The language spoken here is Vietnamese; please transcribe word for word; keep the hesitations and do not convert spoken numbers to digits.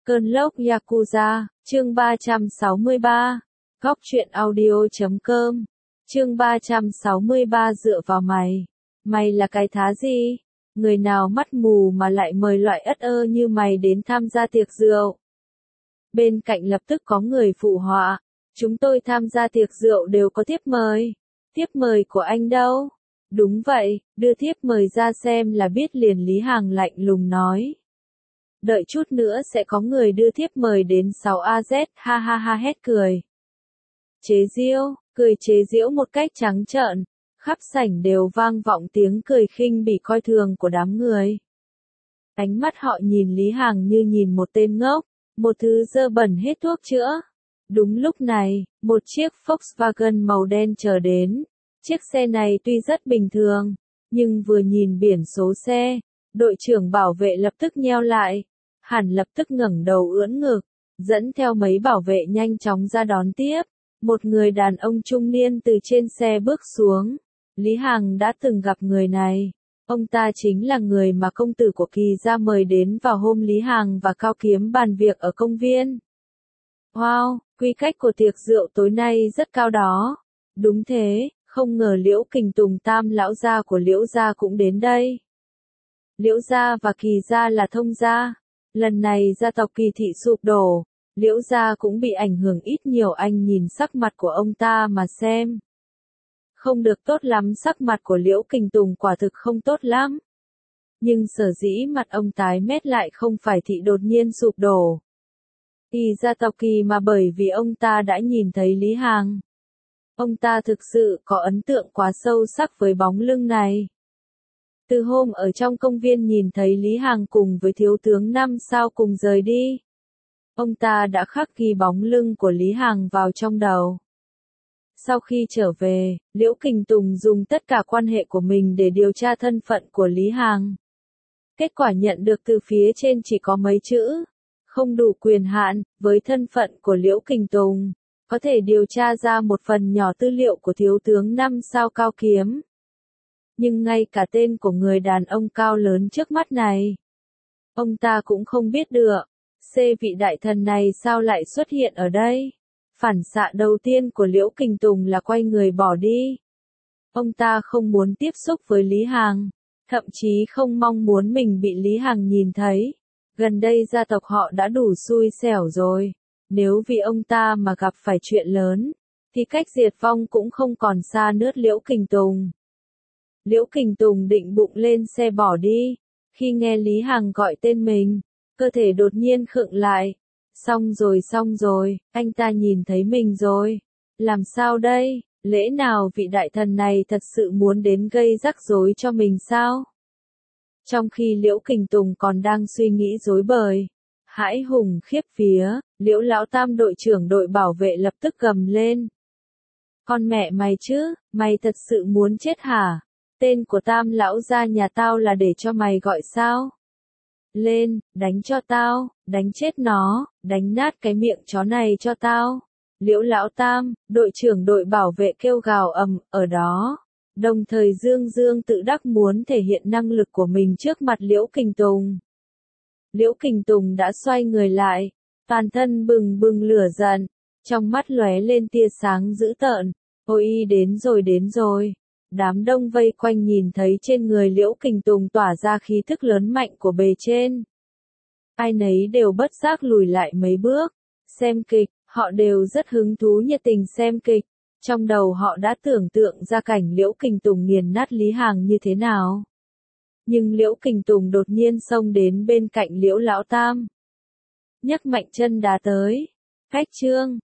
Cơn lốc Yakuza, chương ba trăm sáu mươi ba. Góc truyện audio chấm com. Chương ba trăm sáu mươi ba dựa vào mày. Mày là cái thá gì? Người nào mắt mù mà lại mời loại ất ơ như mày đến tham gia tiệc rượu? Bên cạnh lập tức có người phụ họa. Chúng tôi tham gia tiệc rượu đều có thiếp mời. Thiếp mời của anh đâu? Đúng vậy, đưa thiếp mời ra xem là biết liền. Lý Hằng lạnh lùng nói. Đợi chút nữa sẽ có người đưa thiếp mời đến sáu A Z, ha ha ha hét cười. Chế giễu, cười chế giễu một cách trắng trợn, khắp sảnh đều vang vọng tiếng cười khinh bỉ coi thường của đám người. Ánh mắt họ nhìn Lý Hằng như nhìn một tên ngốc, một thứ dơ bẩn hết thuốc chữa. Đúng lúc này, một chiếc Volkswagen màu đen chờ đến. Chiếc xe này tuy rất bình thường, nhưng vừa nhìn biển số xe, đội trưởng bảo vệ lập tức nheo lại. Hẳn lập tức ngẩng đầu ưỡn ngực, dẫn theo mấy bảo vệ nhanh chóng ra đón tiếp. Một người đàn ông trung niên từ trên xe bước xuống. Lý Hằng đã từng gặp người này. Ông ta chính là người mà công tử của Kỳ gia mời đến vào hôm Lý Hằng và Cao Kiếm bàn việc ở công viên. Wow, quy cách của tiệc rượu tối nay rất cao đó. Đúng thế, không ngờ Liễu Kình Tùng tam lão gia của Liễu gia cũng đến đây. Liễu gia và Kỳ gia là thông gia. Lần này gia tộc Kỳ thị sụp đổ, Liễu gia cũng bị ảnh hưởng ít nhiều. Anh nhìn sắc mặt của ông ta mà xem. Không được tốt lắm, sắc mặt của Liễu Kình Tùng quả thực không tốt lắm. Nhưng sở dĩ mặt ông tái mét lại không phải thị đột nhiên sụp đổ. Kỳ gia tộc Kỳ mà bởi vì ông ta đã nhìn thấy Lý Hằng. Ông ta thực sự có ấn tượng quá sâu sắc với bóng lưng này. Từ hôm ở trong công viên nhìn thấy Lý Hằng cùng với thiếu tướng năm sao cùng rời đi. Ông ta đã khắc ghi bóng lưng của Lý Hằng vào trong đầu. Sau khi trở về, Liễu Kình Tùng dùng tất cả quan hệ của mình để điều tra thân phận của Lý Hằng. Kết quả nhận được từ phía trên chỉ có mấy chữ. Không đủ quyền hạn, với thân phận của Liễu Kình Tùng, có thể điều tra ra một phần nhỏ tư liệu của thiếu tướng năm sao Cao Kiếm. Nhưng ngay cả tên của người đàn ông cao lớn trước mắt này, ông ta cũng không biết được. C vị đại thần này sao lại xuất hiện ở đây? Phản xạ đầu tiên của Liễu Kình Tùng là quay người bỏ đi. Ông ta không muốn tiếp xúc với Lý Hằng, thậm chí không mong muốn mình bị Lý Hằng nhìn thấy. Gần đây gia tộc họ đã đủ xui xẻo rồi. Nếu vì ông ta mà gặp phải chuyện lớn, thì cách diệt vong cũng không còn xa nước. Liễu Kình Tùng. Liễu Kình Tùng định bụng lên xe bỏ đi. Khi nghe Lý Hằng gọi tên mình, cơ thể đột nhiên khựng lại. Xong rồi xong rồi, anh ta nhìn thấy mình rồi. Làm sao đây? Lẽ nào vị đại thần này thật sự muốn đến gây rắc rối cho mình sao? Trong khi Liễu Kình Tùng còn đang suy nghĩ rối bời, hãi hùng khiếp vía, Liễu lão tam đội trưởng đội bảo vệ lập tức gầm lên. Con mẹ mày chứ, mày thật sự muốn chết hả? Tên của tam lão gia nhà tao là để cho mày gọi sao? Lên, đánh cho tao, đánh chết nó, đánh nát cái miệng chó này cho tao. Liễu lão tam, đội trưởng đội bảo vệ kêu gào ầm ở đó. Đồng thời Dương Dương tự đắc muốn thể hiện năng lực của mình trước mặt Liễu Kình Tùng. Liễu Kình Tùng đã xoay người lại, toàn thân bừng bừng lửa giận, trong mắt lóe lên tia sáng dữ tợn. Ôi đến rồi đến rồi. Đám đông vây quanh nhìn thấy trên người Liễu Kình Tùng tỏa ra khí thức lớn mạnh của bề trên. Ai nấy đều bất giác lùi lại mấy bước. Xem kịch, họ đều rất hứng thú nhiệt tình xem kịch. Trong đầu họ đã tưởng tượng ra cảnh Liễu Kình Tùng nghiền nát Lý Hằng như thế nào. Nhưng Liễu Kình Tùng đột nhiên xông đến bên cạnh Liễu lão tam. Nhấc mạnh chân đá tới. Cách chương.